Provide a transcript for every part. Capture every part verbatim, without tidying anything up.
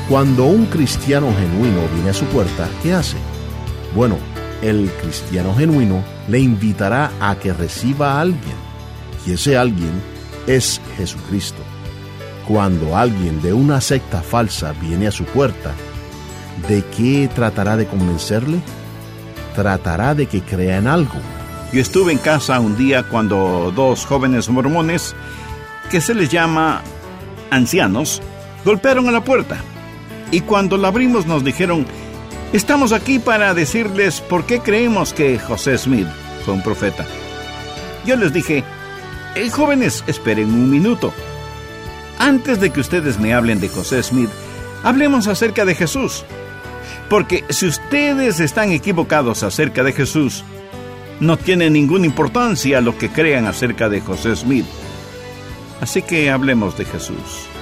Cuando un cristiano genuino viene a su puerta, ¿qué hace? Bueno, el cristiano genuino le invitará a que reciba a alguien, y ese alguien es Jesucristo. Cuando alguien de una secta falsa viene a su puerta, ¿de qué tratará de convencerle? Tratará de que crea en algo. Yo estuve en casa un día cuando dos jóvenes mormones, que se les llama ancianos, golpearon a la puerta. Y cuando la abrimos nos dijeron: estamos aquí para decirles por qué creemos que José Smith fue un profeta. Yo les dije: hey, jóvenes, esperen un minuto. Antes de que ustedes me hablen de José Smith, hablemos acerca de Jesús. Porque si ustedes están equivocados acerca de Jesús, no tiene ninguna importancia lo que crean acerca de José Smith. Así que hablemos de Jesús.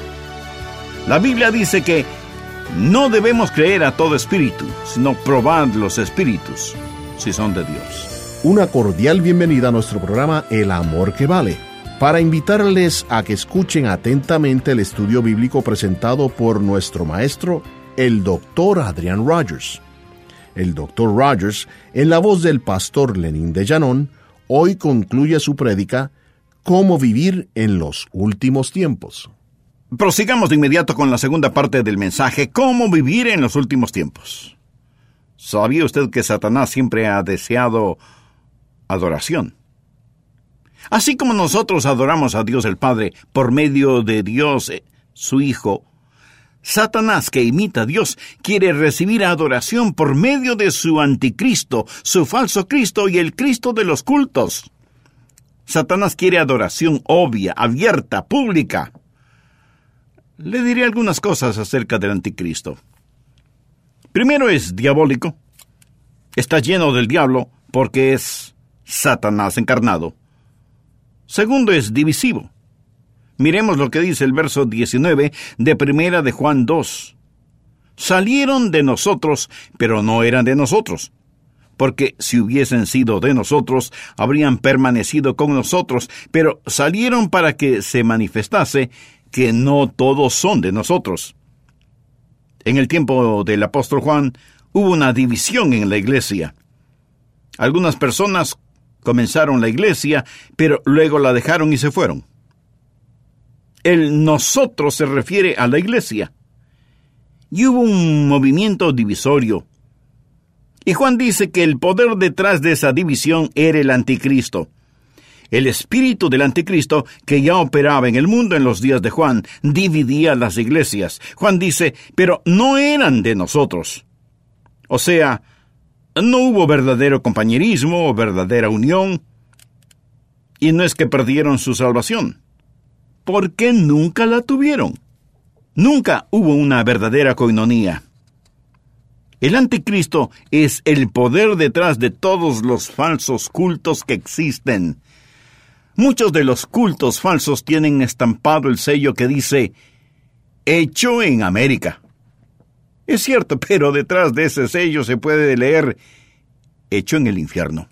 La Biblia dice que no debemos creer a todo espíritu, sino probad los espíritus, si son de Dios. Una cordial bienvenida a nuestro programa El Amor que Vale, para invitarles a que escuchen atentamente el estudio bíblico presentado por nuestro maestro, el doctor Adrian Rogers. El doctor Rogers, en la voz del pastor Lenín de Llanón, hoy concluye su prédica «Cómo vivir en los últimos tiempos». Prosigamos de inmediato con la segunda parte del mensaje, ¿cómo vivir en los últimos tiempos? ¿Sabía usted que Satanás siempre ha deseado adoración? Así como nosotros adoramos a Dios el Padre por medio de Dios, eh, su Hijo, Satanás, que imita a Dios, quiere recibir adoración por medio de su anticristo, su falso Cristo y el Cristo de los cultos. Satanás quiere adoración obvia, abierta, pública. Le diré algunas cosas acerca del anticristo. Primero, es diabólico. Está lleno del diablo porque es Satanás encarnado. Segundo, es divisivo. Miremos lo que dice el verso diecinueve de Primera de Juan dos. Salieron de nosotros, pero no eran de nosotros. Porque si hubiesen sido de nosotros, habrían permanecido con nosotros, pero salieron para que se manifestase que no todos son de nosotros. En el tiempo del apóstol Juan, hubo una división en la iglesia. Algunas personas comenzaron la iglesia, pero luego la dejaron y se fueron. El nosotros se refiere a la iglesia. Y hubo un movimiento divisorio. Y Juan dice que el poder detrás de esa división era el anticristo. El espíritu del anticristo, que ya operaba en el mundo en los días de Juan, dividía las iglesias. Juan dice, pero no eran de nosotros. O sea, no hubo verdadero compañerismo o verdadera unión. Y no es que perdieron su salvación, porque nunca la tuvieron. Nunca hubo una verdadera coinonía. El anticristo es el poder detrás de todos los falsos cultos que existen. Muchos de los cultos falsos tienen estampado el sello que dice, hecho en América. Es cierto, pero detrás de ese sello se puede leer, hecho en el infierno.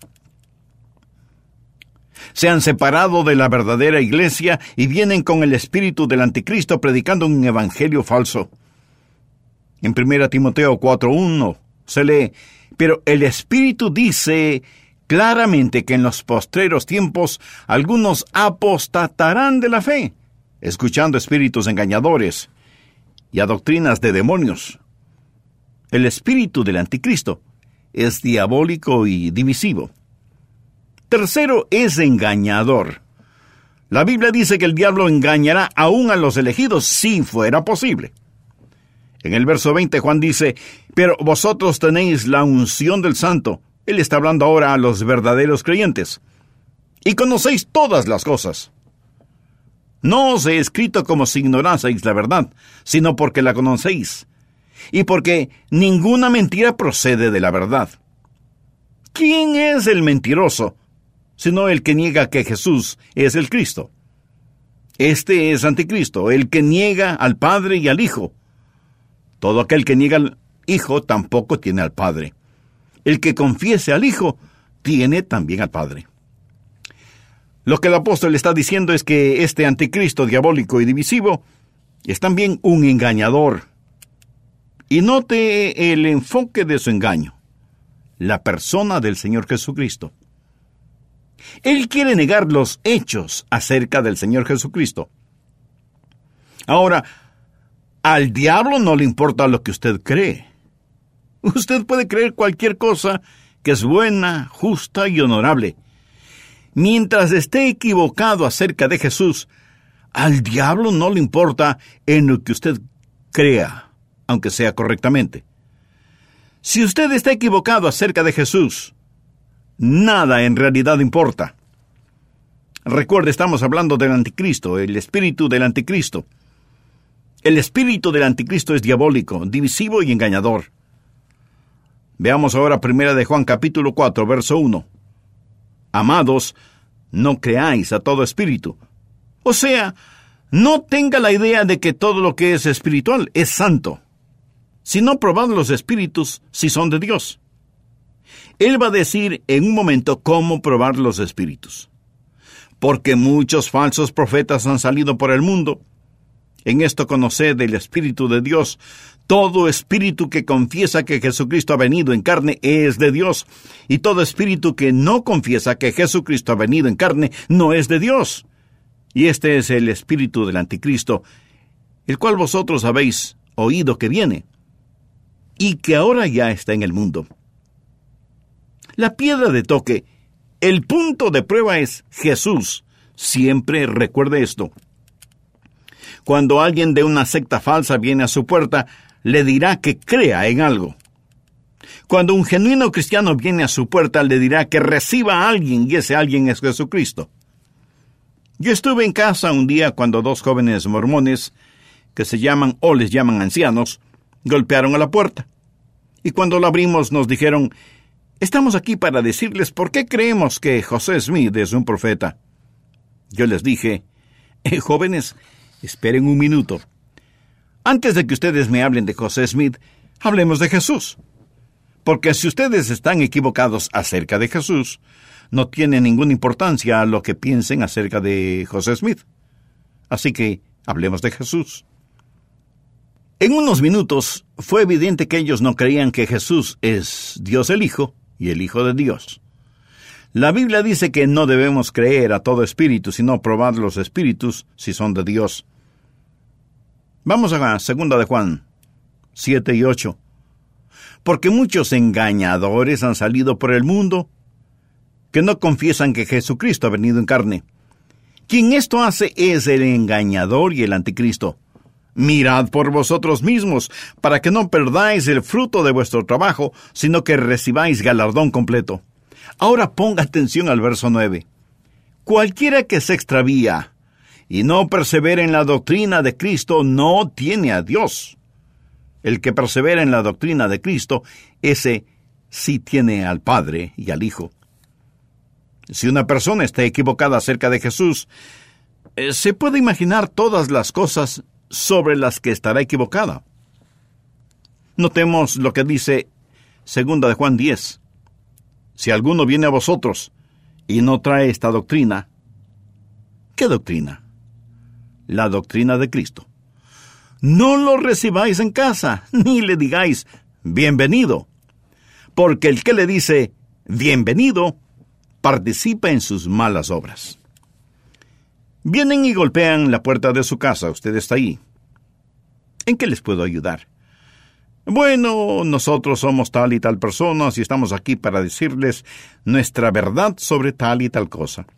Se han separado de la verdadera iglesia y vienen con el espíritu del anticristo predicando un evangelio falso. En Primera Timoteo cuatro uno se lee, pero el espíritu dice claramente que en los postreros tiempos algunos apostatarán de la fe, escuchando espíritus engañadores y a doctrinas de demonios. El espíritu del anticristo es diabólico y divisivo. Tercero, es engañador. La Biblia dice que el diablo engañará aún a los elegidos si fuera posible. En el verso veinte Juan dice, pero vosotros tenéis la unción del Santo. Él está hablando ahora a los verdaderos creyentes. Y conocéis todas las cosas. No os he escrito como si ignoraseis la verdad, sino porque la conocéis. Y porque ninguna mentira procede de la verdad. ¿Quién es el mentiroso, sino el que niega que Jesús es el Cristo? Este es anticristo, el que niega al Padre y al Hijo. Todo aquel que niega al Hijo tampoco tiene al Padre. El que confiese al Hijo tiene también al Padre. Lo que el apóstol está diciendo es que este anticristo diabólico y divisivo es también un engañador. Y note el enfoque de su engaño: la persona del Señor Jesucristo. Él quiere negar los hechos acerca del Señor Jesucristo. Ahora, al diablo no le importa lo que usted cree. Usted puede creer cualquier cosa que es buena, justa y honorable. Mientras esté equivocado acerca de Jesús, al diablo no le importa en lo que usted crea, aunque sea correctamente. Si usted está equivocado acerca de Jesús, nada en realidad importa. Recuerde, estamos hablando del anticristo, el espíritu del anticristo. El espíritu del anticristo es diabólico, divisivo y engañador. Veamos ahora primera de Juan capítulo cuatro, verso uno. Amados, no creáis a todo espíritu. O sea, no tenga la idea de que todo lo que es espiritual es santo, sino probad los espíritus si son de Dios. Él va a decir en un momento cómo probar los espíritus. Porque muchos falsos profetas han salido por el mundo. En esto conoced el Espíritu de Dios. Todo espíritu que confiesa que Jesucristo ha venido en carne es de Dios. Y todo espíritu que no confiesa que Jesucristo ha venido en carne no es de Dios. Y este es el espíritu del anticristo, el cual vosotros habéis oído que viene, y que ahora ya está en el mundo. La piedra de toque, el punto de prueba es Jesús. Siempre recuerde esto. Cuando alguien de una secta falsa viene a su puerta, le dirá que crea en algo. Cuando un genuino cristiano viene a su puerta, le dirá que reciba a alguien, y ese alguien es Jesucristo. Yo estuve en casa un día cuando dos jóvenes mormones, que se llaman o les llaman ancianos, golpearon a la puerta. Y cuando la abrimos nos dijeron: estamos aquí para decirles por qué creemos que José Smith es un profeta. Yo les dije: eh, jóvenes, esperen un minuto. Antes de que ustedes me hablen de José Smith, hablemos de Jesús. Porque si ustedes están equivocados acerca de Jesús, no tiene ninguna importancia lo que piensen acerca de José Smith. Así que hablemos de Jesús. En unos minutos fue evidente que ellos no creían que Jesús es Dios el Hijo y el Hijo de Dios. La Biblia dice que no debemos creer a todo espíritu, sino probar los espíritus si son de Dios. Vamos a segunda de Juan siete y ocho. Porque muchos engañadores han salido por el mundo, que no confiesan que Jesucristo ha venido en carne. Quien esto hace es el engañador y el anticristo. Mirad por vosotros mismos, para que no perdáis el fruto de vuestro trabajo, sino que recibáis galardón completo. Ahora ponga atención al verso nueve. Cualquiera que se extravía y no persevera en la doctrina de Cristo no tiene a Dios. El que persevera en la doctrina de Cristo, ese sí tiene al Padre y al Hijo. Si una persona está equivocada acerca de Jesús, eh, se puede imaginar todas las cosas sobre las que estará equivocada. Notemos lo que dice segunda de Juan diez. Si alguno viene a vosotros y no trae esta doctrina, ¿qué doctrina? La doctrina de Cristo. No lo recibáis en casa, ni le digáis bienvenido, porque el que le dice bienvenido participa en sus malas obras. Vienen y golpean la puerta de su casa. Usted está ahí. ¿En qué les puedo ayudar? Bueno, nosotros somos tal y tal personas y estamos aquí para decirles nuestra verdad sobre tal y tal cosa.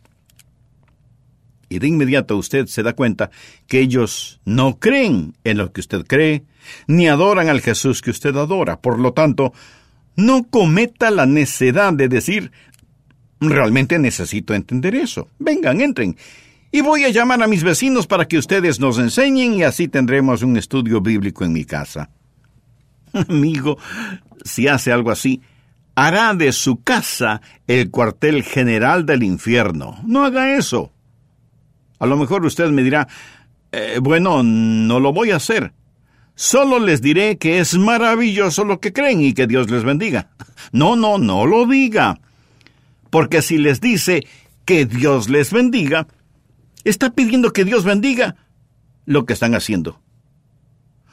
Y de inmediato usted se da cuenta que ellos no creen en lo que usted cree, ni adoran al Jesús que usted adora. Por lo tanto, no cometa la necedad de decir: realmente necesito entender eso. Vengan, entren. Y voy a llamar a mis vecinos para que ustedes nos enseñen y así tendremos un estudio bíblico en mi casa. Amigo, si hace algo así, hará de su casa el cuartel general del infierno. No haga eso. A lo mejor usted me dirá: eh, bueno, no lo voy a hacer. Solo les diré que es maravilloso lo que creen y que Dios les bendiga. No, no, no lo diga. Porque si les dice que Dios les bendiga, está pidiendo que Dios bendiga lo que están haciendo.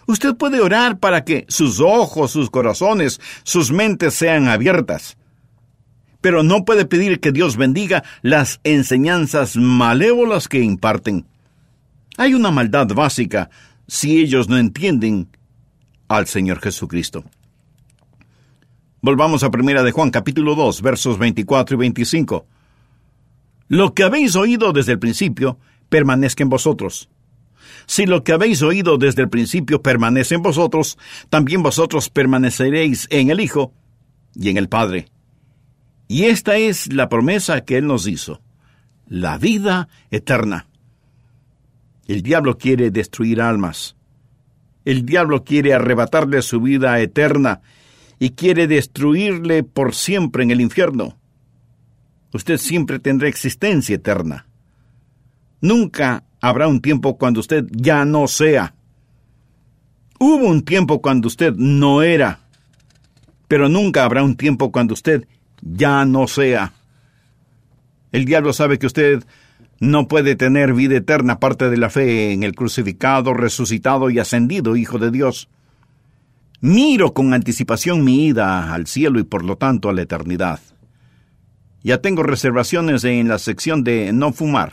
Usted puede orar para que sus ojos, sus corazones, sus mentes sean abiertas. Pero no puede pedir que Dios bendiga las enseñanzas malévolas que imparten. Hay una maldad básica si ellos no entienden al Señor Jesucristo. Volvamos a Primera de Juan, capítulo dos, versos veinticuatro y veinticinco. Lo que habéis oído desde el principio, permanezca en vosotros. Si lo que habéis oído desde el principio permanece en vosotros, también vosotros permaneceréis en el Hijo y en el Padre. Y esta es la promesa que Él nos hizo, la vida eterna. El diablo quiere destruir almas. El diablo quiere arrebatarle su vida eterna y quiere destruirle por siempre en el infierno. Usted siempre tendrá existencia eterna. Nunca habrá un tiempo cuando usted ya no sea. Hubo un tiempo cuando usted no era, pero nunca habrá un tiempo cuando usted ya no sea. El diablo sabe que usted no puede tener vida eterna aparte de la fe en el crucificado, resucitado y ascendido Hijo de Dios. Miro con anticipación mi ida al cielo y por lo tanto a la eternidad. Ya tengo reservaciones en la sección de no fumar.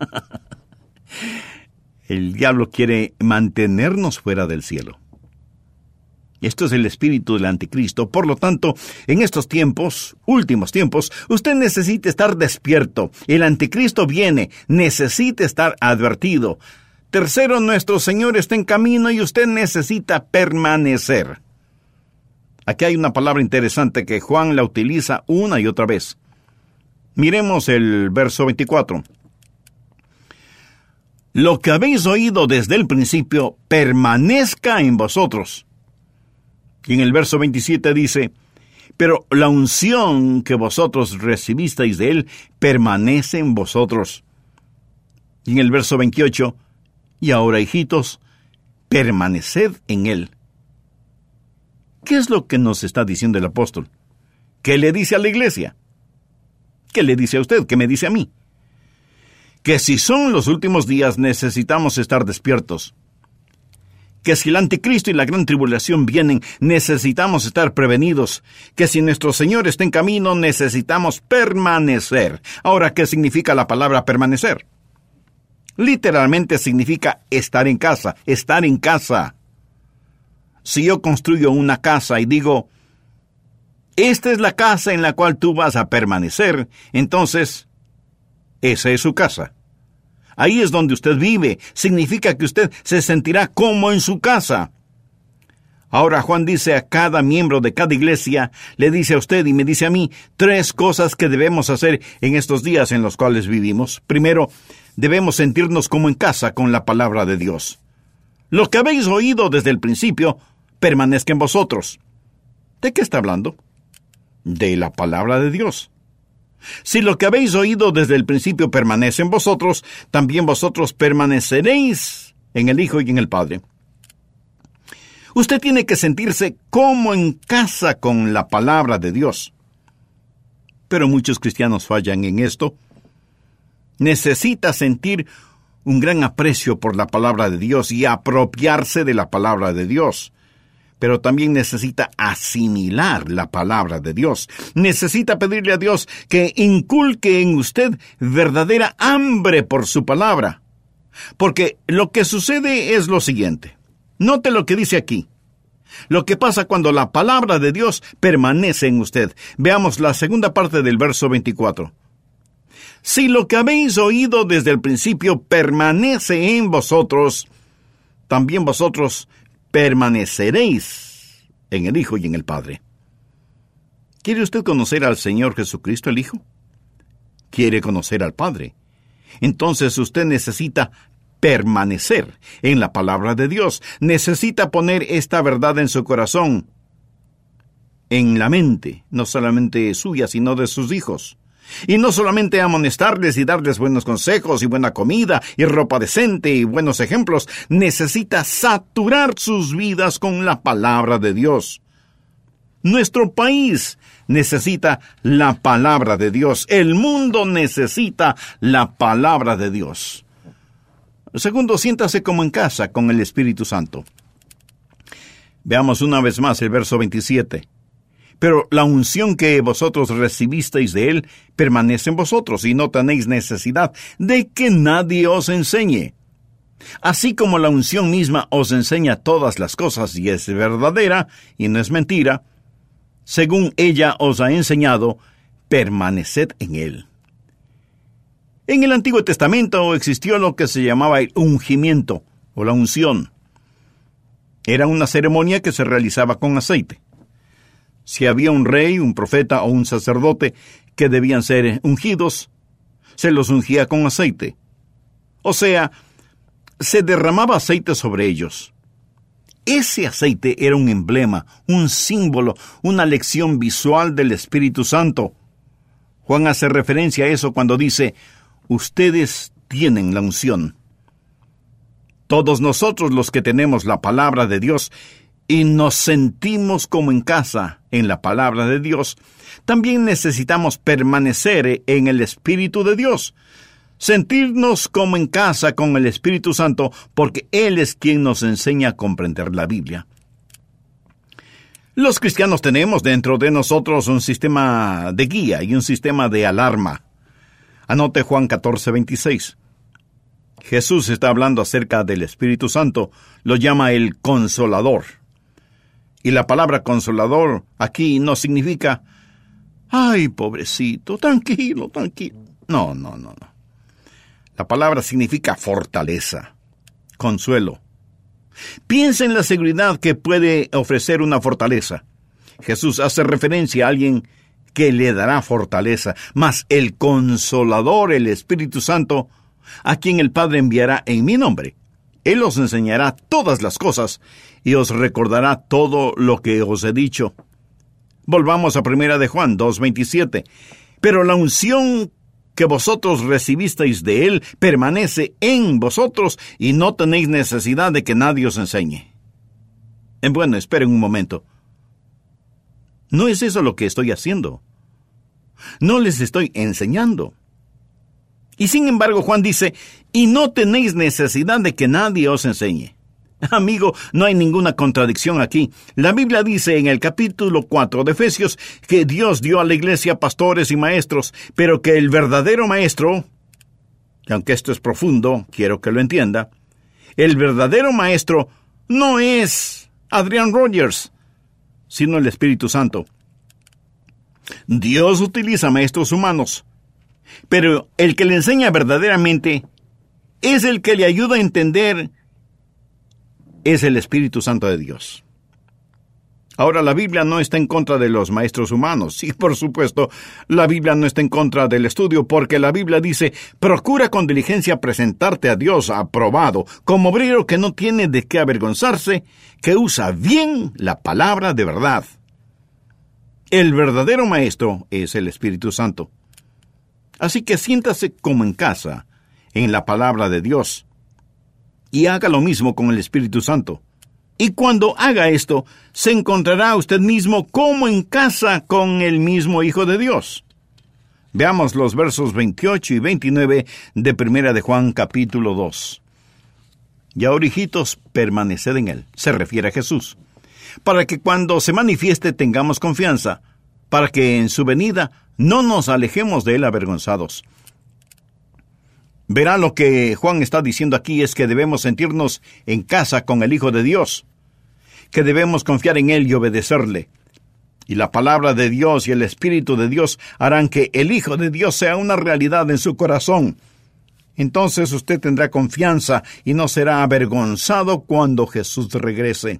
El diablo quiere mantenernos fuera del cielo. Esto es el espíritu del anticristo. Por lo tanto, en estos tiempos, últimos tiempos, usted necesita estar despierto. El anticristo viene, necesita estar advertido. Tercero, nuestro Señor está en camino y usted necesita permanecer. Aquí hay una palabra interesante que Juan la utiliza una y otra vez. Miremos el verso veinticuatro. Lo que habéis oído desde el principio permanezca en vosotros. Y en el verso veintisiete dice, pero la unción que vosotros recibisteis de Él permanece en vosotros. Y en el verso veintiocho, y ahora, hijitos, permaneced en Él. ¿Qué es lo que nos está diciendo el apóstol? ¿Qué le dice a la iglesia? ¿Qué le dice a usted? ¿Qué me dice a mí? Que si son los últimos días necesitamos estar despiertos. Que si el anticristo y la gran tribulación vienen, necesitamos estar prevenidos. Que si nuestro Señor está en camino, necesitamos permanecer. Ahora, ¿qué significa la palabra permanecer? Literalmente significa estar en casa, estar en casa. Si yo construyo una casa y digo, esta es la casa en la cual tú vas a permanecer, entonces, esa es su casa. Ahí es donde usted vive. Significa que usted se sentirá como en su casa. Ahora Juan dice a cada miembro de cada iglesia, le dice a usted y me dice a mí, tres cosas que debemos hacer en estos días en los cuales vivimos. Primero, debemos sentirnos como en casa con la palabra de Dios. Lo que habéis oído desde el principio, permanezca en vosotros. ¿De qué está hablando? De la palabra de Dios. Si lo que habéis oído desde el principio permanece en vosotros, también vosotros permaneceréis en el Hijo y en el Padre. Usted tiene que sentirse como en casa con la palabra de Dios. Pero muchos cristianos fallan en esto. Necesita sentir un gran aprecio por la palabra de Dios y apropiarse de la palabra de Dios. Pero también necesita asimilar la palabra de Dios. Necesita pedirle a Dios que inculque en usted verdadera hambre por su palabra. Porque lo que sucede es lo siguiente. Note lo que dice aquí. Lo que pasa cuando la palabra de Dios permanece en usted. Veamos la segunda parte del verso veinticuatro. Si lo que habéis oído desde el principio permanece en vosotros, también vosotros permaneceréis en el Hijo y en el Padre. ¿Quiere usted conocer al Señor Jesucristo, el Hijo? ¿Quiere conocer al Padre? Entonces usted necesita permanecer en la palabra de Dios. Necesita poner esta verdad en su corazón, en la mente, no solamente suya, sino de sus hijos. Y no solamente amonestarles y darles buenos consejos y buena comida y ropa decente y buenos ejemplos, necesita saturar sus vidas con la palabra de Dios. Nuestro país necesita la palabra de Dios. El mundo necesita la palabra de Dios. Segundo, siéntase como en casa con el Espíritu Santo. Veamos una vez más el verso veintisiete. Pero la unción que vosotros recibisteis de él permanece en vosotros, y no tenéis necesidad de que nadie os enseñe. Así como la unción misma os enseña todas las cosas y es verdadera y no es mentira, según ella os ha enseñado, permaneced en él. En el Antiguo Testamento existió lo que se llamaba el ungimiento o la unción. Era una ceremonia que se realizaba con aceite. Si había un rey, un profeta o un sacerdote que debían ser ungidos, se los ungía con aceite. O sea, se derramaba aceite sobre ellos. Ese aceite era un emblema, un símbolo, una lección visual del Espíritu Santo. Juan hace referencia a eso cuando dice, ustedes tienen la unción. Todos nosotros los que tenemos la palabra de Dios y nos sentimos como en casa en la palabra de Dios, también necesitamos permanecer en el Espíritu de Dios, sentirnos como en casa con el Espíritu Santo, porque Él es quien nos enseña a comprender la Biblia. Los cristianos tenemos dentro de nosotros un sistema de guía y un sistema de alarma. Anote Juan catorce veintiséis. Jesús está hablando acerca del Espíritu Santo, lo llama el Consolador. Y la palabra consolador aquí no significa, ay, pobrecito, tranquilo, tranquilo. No, no, no, no. La palabra significa fortaleza, consuelo. Piensa en la seguridad que puede ofrecer una fortaleza. Jesús hace referencia a alguien que le dará fortaleza, mas el Consolador, el Espíritu Santo, a quien el Padre enviará en mi nombre. Él os enseñará todas las cosas y os recordará todo lo que os he dicho. Volvamos a primera de Juan dos veintisiete. Pero la unción que vosotros recibisteis de él permanece en vosotros y no tenéis necesidad de que nadie os enseñe. En bueno, esperen un momento. No es eso lo que estoy haciendo. No les estoy enseñando. Y sin embargo, Juan dice, y no tenéis necesidad de que nadie os enseñe. Amigo, no hay ninguna contradicción aquí. La Biblia dice en el capítulo cuatro de Efesios que Dios dio a la iglesia pastores y maestros, pero que el verdadero maestro, y aunque esto es profundo, quiero que lo entienda, el verdadero maestro no es Adrian Rogers, sino el Espíritu Santo. Dios utiliza maestros humanos, pero el que le enseña verdaderamente es el que le ayuda a entender, es el Espíritu Santo de Dios. Ahora, la Biblia no está en contra de los maestros humanos. Sí, por supuesto, la Biblia no está en contra del estudio, porque la Biblia dice, procura con diligencia presentarte a Dios aprobado, como obrero que no tiene de qué avergonzarse, que usa bien la palabra de verdad. El verdadero maestro es el Espíritu Santo. Así que siéntase como en casa, en la palabra de Dios, y haga lo mismo con el Espíritu Santo. Y cuando haga esto, se encontrará usted mismo como en casa con el mismo Hijo de Dios. Veamos los versos veintiocho y veintinueve de Primera de Juan capítulo dos. Y ahora, hijitos, permaneced en él, se refiere a Jesús, para que cuando se manifieste tengamos confianza, para que en su venida no nos alejemos de él avergonzados. Verá, lo que Juan está diciendo aquí es que debemos sentirnos en casa con el Hijo de Dios, que debemos confiar en él y obedecerle. Y la palabra de Dios y el Espíritu de Dios harán que el Hijo de Dios sea una realidad en su corazón. Entonces usted tendrá confianza y no será avergonzado cuando Jesús regrese.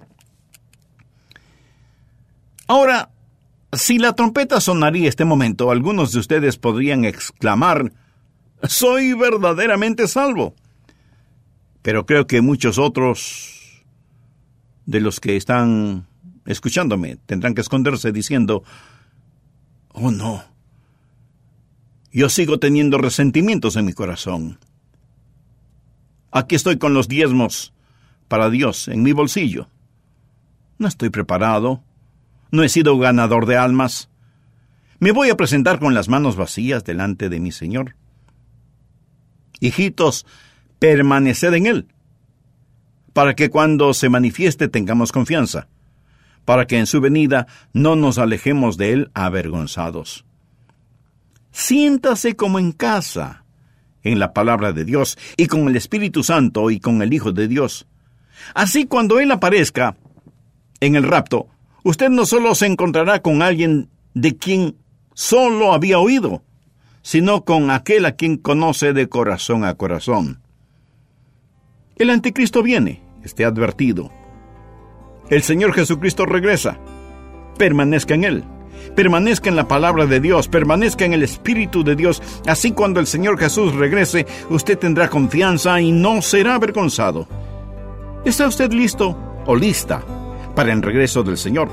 Ahora, si la trompeta sonaría este momento, algunos de ustedes podrían exclamar, «Soy verdaderamente salvo». Pero creo que muchos otros de los que están escuchándome tendrán que esconderse diciendo, «Oh no, yo sigo teniendo resentimientos en mi corazón. Aquí estoy con los diezmos para Dios en mi bolsillo. No estoy preparado. No he sido ganador de almas. Me voy a presentar con las manos vacías delante de mi Señor». Hijitos, permaneced en él, para que cuando se manifieste tengamos confianza, para que en su venida no nos alejemos de Él avergonzados. Siéntase como en casa, en la palabra de Dios, y con el Espíritu Santo y con el Hijo de Dios. Así, cuando Él aparezca en el rapto, usted no solo se encontrará con alguien de quien solo había oído, sino con aquel a quien conoce de corazón a corazón. El anticristo viene, esté advertido. El Señor Jesucristo regresa. Permanezca en Él. Permanezca en la palabra de Dios, permanezca en el Espíritu de Dios. Así, cuando el Señor Jesús regrese, usted tendrá confianza y no será avergonzado. ¿Está usted listo o lista para el regreso del Señor?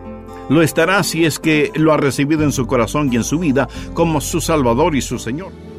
Lo estará si es que lo ha recibido en su corazón y en su vida como su Salvador y su Señor.